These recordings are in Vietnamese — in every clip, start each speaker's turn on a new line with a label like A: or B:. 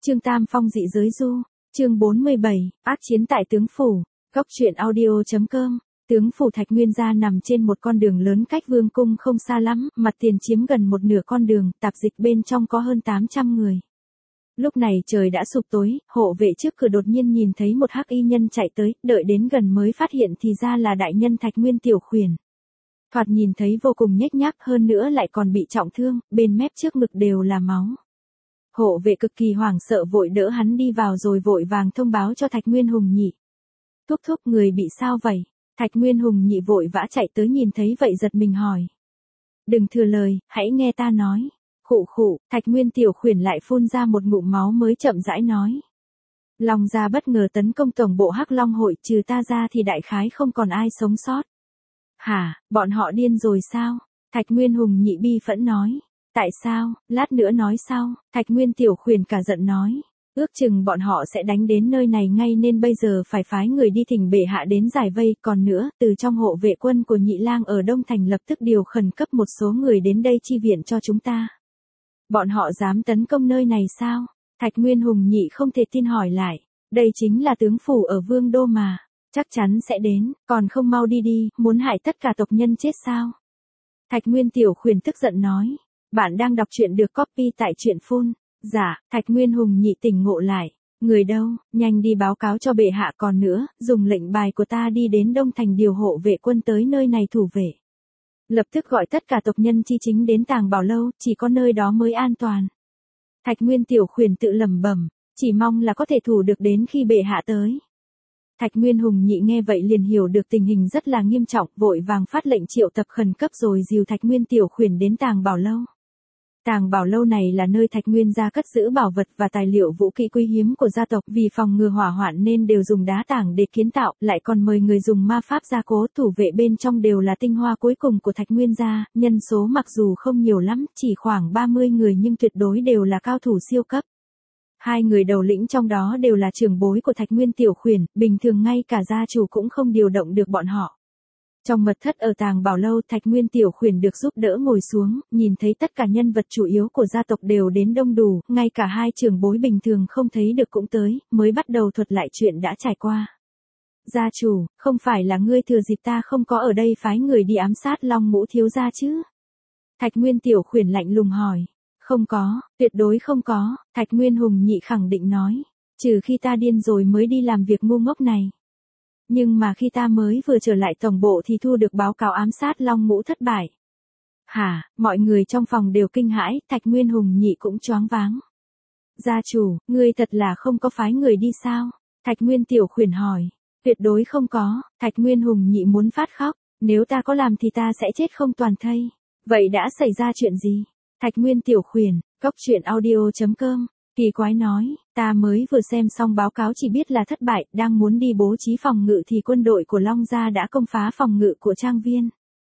A: Chương Tam Phong dị giới du, chương 47, ác chiến tại tướng phủ, góc truyện audio.com. Tướng phủ Thạch Nguyên gia nằm trên một con đường lớn cách vương cung không xa lắm, mặt tiền chiếm gần một nửa con đường, tạp dịch bên trong có hơn 800 người. Lúc này trời đã sụp tối, hộ vệ trước cửa đột nhiên nhìn thấy một hắc y nhân chạy tới, đợi đến gần mới phát hiện thì ra là đại nhân Thạch Nguyên Tiểu Khuyển. Thoạt nhìn thấy vô cùng nhếch nhác, hơn nữa lại còn bị trọng thương, bên mép trước ngực đều là máu. Hộ vệ cực kỳ hoảng sợ vội đỡ hắn đi vào rồi vội vàng thông báo cho Thạch Nguyên Hùng Nhị. Thúc thúc, người bị sao vậy? Thạch Nguyên Hùng Nhị vội vã chạy tới nhìn thấy vậy giật mình hỏi. Đừng thừa lời, hãy nghe ta nói. Khụ khụ, Thạch Nguyên Tiểu Khuyển lại phun ra một ngụm máu mới chậm rãi nói. Long gia bất ngờ tấn công tổng bộ Hắc Long hội, trừ ta ra thì đại khái không còn ai sống sót. Hả, bọn họ điên rồi sao? Thạch Nguyên Hùng Nhị bi phẫn nói. Tại sao, lát nữa nói sau, Thạch Nguyên Tiểu Khuyển cả giận nói. Ước chừng bọn họ sẽ đánh đến nơi này ngay nên bây giờ phải phái người đi thỉnh bệ hạ đến giải vây. Còn nữa, từ trong hộ vệ quân của Nhị Lang ở Đông Thành lập tức điều khẩn cấp một số người đến đây chi viện cho chúng ta. Bọn họ dám tấn công nơi này sao? Thạch Nguyên Hùng Nhị không thể tin hỏi lại. Đây chính là tướng phủ ở Vương Đô mà. Chắc chắn sẽ đến, còn không mau đi đi, muốn hại tất cả tộc nhân chết sao? Thạch Nguyên Tiểu Khuyển tức giận nói. Bạn đang đọc truyện được copy tại truyện phun. Dạ, Thạch Nguyên Hùng Nhị tỉnh ngộ lại. Người đâu, nhanh đi báo cáo cho bệ hạ, còn nữa, dùng lệnh bài của ta đi đến Đông Thành điều hộ vệ quân tới nơi này thủ vệ. Lập tức gọi tất cả tộc nhân chi chính đến Tàng Bảo Lâu, chỉ có nơi đó mới an toàn. Thạch Nguyên Tiểu Khuyển tự lẩm bẩm, chỉ mong là có thể thủ được đến khi bệ hạ tới. Thạch Nguyên Hùng Nhị nghe vậy liền hiểu được tình hình rất là nghiêm trọng, vội vàng phát lệnh triệu tập khẩn cấp rồi dìu Thạch Nguyên Tiểu Khuyển đến Tàng Bảo Lâu. Tàng Bảo Lâu này là nơi Thạch Nguyên gia cất giữ bảo vật và tài liệu vũ khí quý hiếm của gia tộc, vì phòng ngừa hỏa hoạn nên đều dùng đá tảng để kiến tạo, lại còn mời người dùng ma pháp gia cố, thủ vệ bên trong đều là tinh hoa cuối cùng của Thạch Nguyên gia, nhân số mặc dù không nhiều lắm, chỉ khoảng 30 người nhưng tuyệt đối đều là cao thủ siêu cấp. Hai người đầu lĩnh trong đó đều là trưởng bối của Thạch Nguyên Tiểu Khuyển, bình thường ngay cả gia chủ cũng không điều động được bọn họ. Trong mật thất ở Tàng Bảo Lâu, Thạch Nguyên Tiểu Khuyển được giúp đỡ ngồi xuống, nhìn thấy tất cả nhân vật chủ yếu của gia tộc đều đến đông đủ, ngay cả hai trưởng bối bình thường không thấy được cũng tới, mới bắt đầu thuật lại chuyện đã trải qua. Gia chủ, không phải là ngươi thừa dịp ta không có ở đây phái người đi ám sát Long Ngũ thiếu gia chứ? Thạch Nguyên Tiểu Khuyển lạnh lùng hỏi. Không có, tuyệt đối không có, Thạch Nguyên Hùng Nhị khẳng định nói. Trừ khi ta điên rồi mới đi làm việc ngu ngốc này. Nhưng mà khi ta mới vừa trở lại tổng bộ thì thu được báo cáo ám sát Long Ngũ thất bại. Hả, mọi người trong phòng đều kinh hãi, Thạch Nguyên Hùng Nhị cũng choáng váng. Gia chủ, ngươi thật là không có phái người đi sao? Thạch Nguyên Tiểu Khuyển hỏi. Tuyệt đối không có, Thạch Nguyên Hùng Nhị muốn phát khóc, nếu ta có làm thì ta sẽ chết không toàn thây. Vậy đã xảy ra chuyện gì? Thạch Nguyên Tiểu Khuyển, góc truyện audio.com. Kỳ quái nói, ta mới vừa xem xong báo cáo chỉ biết là thất bại, đang muốn đi bố trí phòng ngự thì quân đội của Long gia đã công phá phòng ngự của trang viên.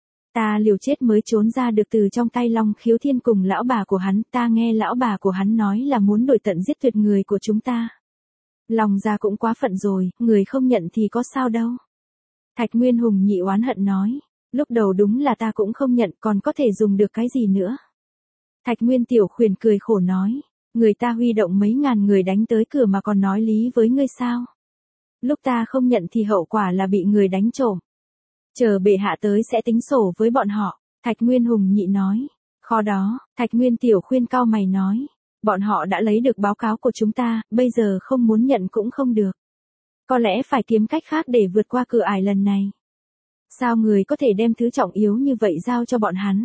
A: Ta liều chết mới trốn ra được từ trong tay Long Khiếu Thiên cùng lão bà của hắn, ta nghe lão bà của hắn nói là muốn đuổi tận giết tuyệt người của chúng ta. Long gia cũng quá phận rồi, người không nhận thì có sao đâu. Thạch Nguyên Hùng Nhị oán hận nói, lúc đầu đúng là ta cũng không nhận, còn có thể dùng được cái gì nữa. Thạch Nguyên Tiểu Khuyển cười khổ nói. Người ta huy động mấy ngàn người đánh tới cửa mà còn nói lý với ngươi sao? Lúc ta không nhận thì hậu quả là bị người đánh trộm. Chờ bệ hạ tới sẽ tính sổ với bọn họ, Thạch Nguyên Hùng Nhị nói. Khó đó, Thạch Nguyên Tiểu Khuyển cau mày nói. Bọn họ đã lấy được báo cáo của chúng ta, bây giờ không muốn nhận cũng không được. Có lẽ phải kiếm cách khác để vượt qua cửa ải lần này. Sao người có thể đem thứ trọng yếu như vậy giao cho bọn hắn?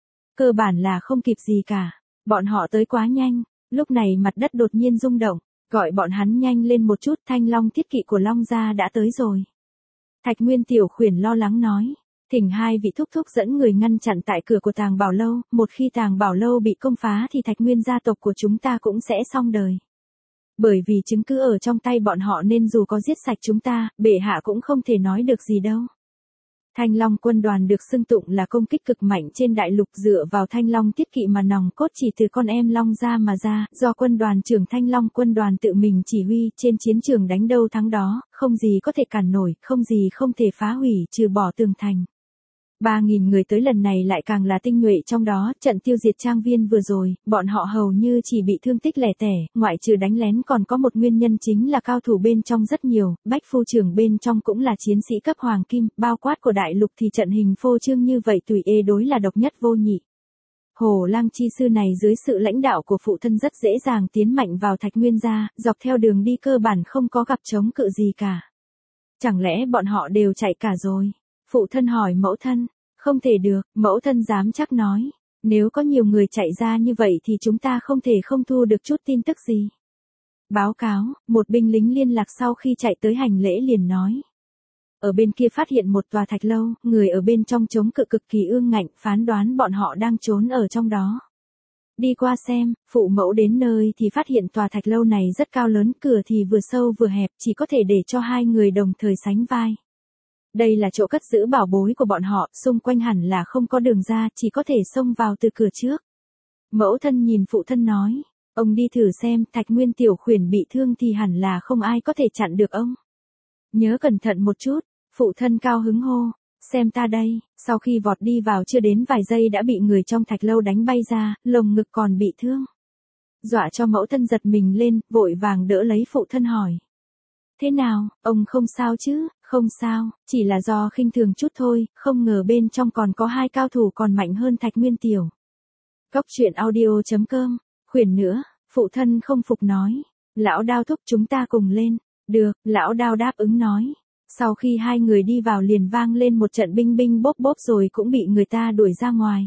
A: Cơ bản là không kịp gì cả. Bọn họ tới quá nhanh. Lúc này mặt đất đột nhiên rung động, gọi bọn hắn nhanh lên một chút, Thanh Long thiết kỵ của Long gia đã tới rồi. Thạch Nguyên Tiểu Khuyển lo lắng nói, thỉnh hai vị thúc thúc dẫn người ngăn chặn tại cửa của Tàng Bảo Lâu, một khi Tàng Bảo Lâu bị công phá thì Thạch Nguyên gia tộc của chúng ta cũng sẽ xong đời. Bởi vì chứng cứ ở trong tay bọn họ nên dù có giết sạch chúng ta, bệ hạ cũng không thể nói được gì đâu. Thanh Long quân đoàn được xưng tụng là công kích cực mạnh trên đại lục, dựa vào Thanh Long thiết kỵ mà nòng cốt chỉ từ con em Long gia mà ra, do quân đoàn trưởng Thanh Long quân đoàn tự mình chỉ huy, trên chiến trường đánh đâu thắng đó, không gì có thể cản nổi, không gì không thể phá hủy trừ bỏ tường thành. 3.000 người tới lần này lại càng là tinh nhuệ trong đó, trận tiêu diệt trang viên vừa rồi, bọn họ hầu như chỉ bị thương tích lẻ tẻ, ngoại trừ đánh lén còn có một nguyên nhân chính là cao thủ bên trong rất nhiều, bách phu trưởng bên trong cũng là chiến sĩ cấp hoàng kim, bao quát của đại lục thì trận hình phô trương như vậy tùy ê đối là độc nhất vô nhị. Hồ Lang chi sư này dưới sự lãnh đạo của phụ thân rất dễ dàng tiến mạnh vào Thạch Nguyên gia, dọc theo đường đi cơ bản không có gặp chống cự gì cả. Chẳng lẽ bọn họ đều chạy cả rồi? Phụ thân hỏi mẫu thân. Không thể được, mẫu thân dám chắc nói. Nếu có nhiều người chạy ra như vậy thì chúng ta không thể không thu được chút tin tức gì. Báo cáo, một binh lính liên lạc sau khi chạy tới hành lễ liền nói. Ở bên kia phát hiện một tòa thạch lâu, người ở bên trong chống cự cực kỳ ương ngạnh, phán đoán bọn họ đang trốn ở trong đó. Đi qua xem, phụ mẫu đến nơi thì phát hiện tòa thạch lâu này rất cao lớn, cửa thì vừa sâu vừa hẹp, chỉ có thể để cho hai người đồng thời sánh vai. Đây là chỗ cất giữ bảo bối của bọn họ, xung quanh hẳn là không có đường ra, chỉ có thể xông vào từ cửa trước. Mẫu thân nhìn phụ thân nói, ông đi thử xem, Thạch Nguyên tiểu khuyển bị thương thì hẳn là không ai có thể chặn được ông. Nhớ cẩn thận một chút, phụ thân cao hứng hô, xem ta đây, sau khi vọt đi vào chưa đến vài giây đã bị người trong thạch lâu đánh bay ra, lồng ngực còn bị thương. Dọa cho mẫu thân giật mình lên, vội vàng đỡ lấy phụ thân hỏi. Thế nào, ông không sao chứ? Không sao, chỉ là do khinh thường chút thôi, không ngờ bên trong còn có hai cao thủ còn mạnh hơn Thạch Nguyên tiểu. Góc truyện audio.com, khuyển nữa, phụ thân không phục nói. Lão Đao thúc chúng ta cùng lên. Được, lão Đao đáp ứng nói. Sau khi hai người đi vào liền vang lên một trận binh binh bốp bốp rồi cũng bị người ta đuổi ra ngoài.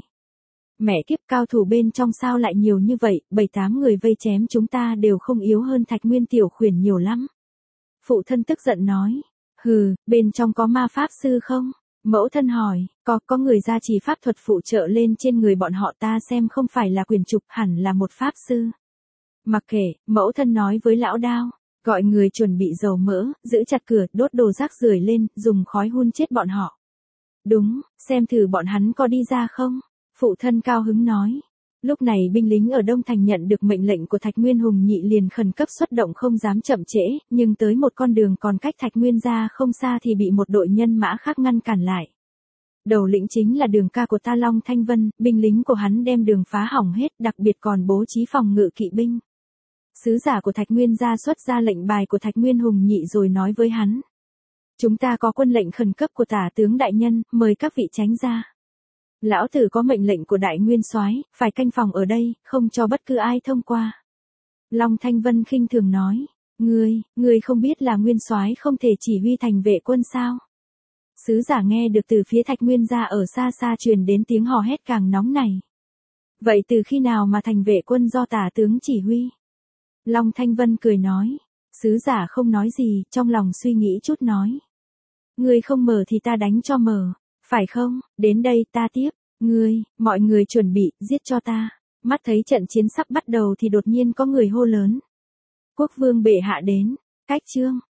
A: Mẹ kiếp, cao thủ bên trong sao lại nhiều như vậy, 7-8 người vây chém chúng ta đều không yếu hơn Thạch Nguyên tiểu khuyển nhiều lắm. Phụ thân tức giận nói. Hừ, bên trong có ma pháp sư không? Mẫu thân hỏi, có người gia trì pháp thuật phụ trợ lên trên người bọn họ, ta xem không phải là quyền trục, hẳn là một pháp sư. Mặc kệ, mẫu thân nói với lão Đao, gọi người chuẩn bị dầu mỡ, giữ chặt cửa, đốt đồ rác rưởi lên, dùng khói hun chết bọn họ. Đúng, xem thử bọn hắn có đi ra không? Phụ thân cao hứng nói. Lúc này binh lính ở Đông Thành nhận được mệnh lệnh của Thạch Nguyên Hùng Nhị liền khẩn cấp xuất động không dám chậm trễ, nhưng tới một con đường còn cách Thạch Nguyên gia không xa thì bị một đội nhân mã khác ngăn cản lại. Đầu lĩnh chính là Đường ca của ta Long Thanh Vân, binh lính của hắn đem đường phá hỏng hết, đặc biệt còn bố trí phòng ngự kỵ binh. Sứ giả của Thạch Nguyên gia xuất ra lệnh bài của Thạch Nguyên Hùng Nhị rồi nói với hắn. Chúng ta có quân lệnh khẩn cấp của tả tướng đại nhân, mời các vị tránh ra. Lão tử có mệnh lệnh của đại nguyên soái, phải canh phòng ở đây, không cho bất cứ ai thông qua. Long Thanh Vân khinh thường nói, ngươi không biết là nguyên soái không thể chỉ huy thành vệ quân sao? Sứ giả nghe được từ phía Thạch Nguyên gia ở xa xa truyền đến tiếng hò hét càng nóng này. Vậy từ khi nào mà thành vệ quân do tả tướng chỉ huy? Long Thanh Vân cười nói, sứ giả không nói gì, trong lòng suy nghĩ chút nói. Ngươi không mở thì ta đánh cho mở. Phải không, đến đây ta tiếp, mọi người chuẩn bị, giết cho ta. Mắt thấy trận chiến sắp bắt đầu thì đột nhiên có người hô lớn. Quốc vương bệ hạ đến, cách chương.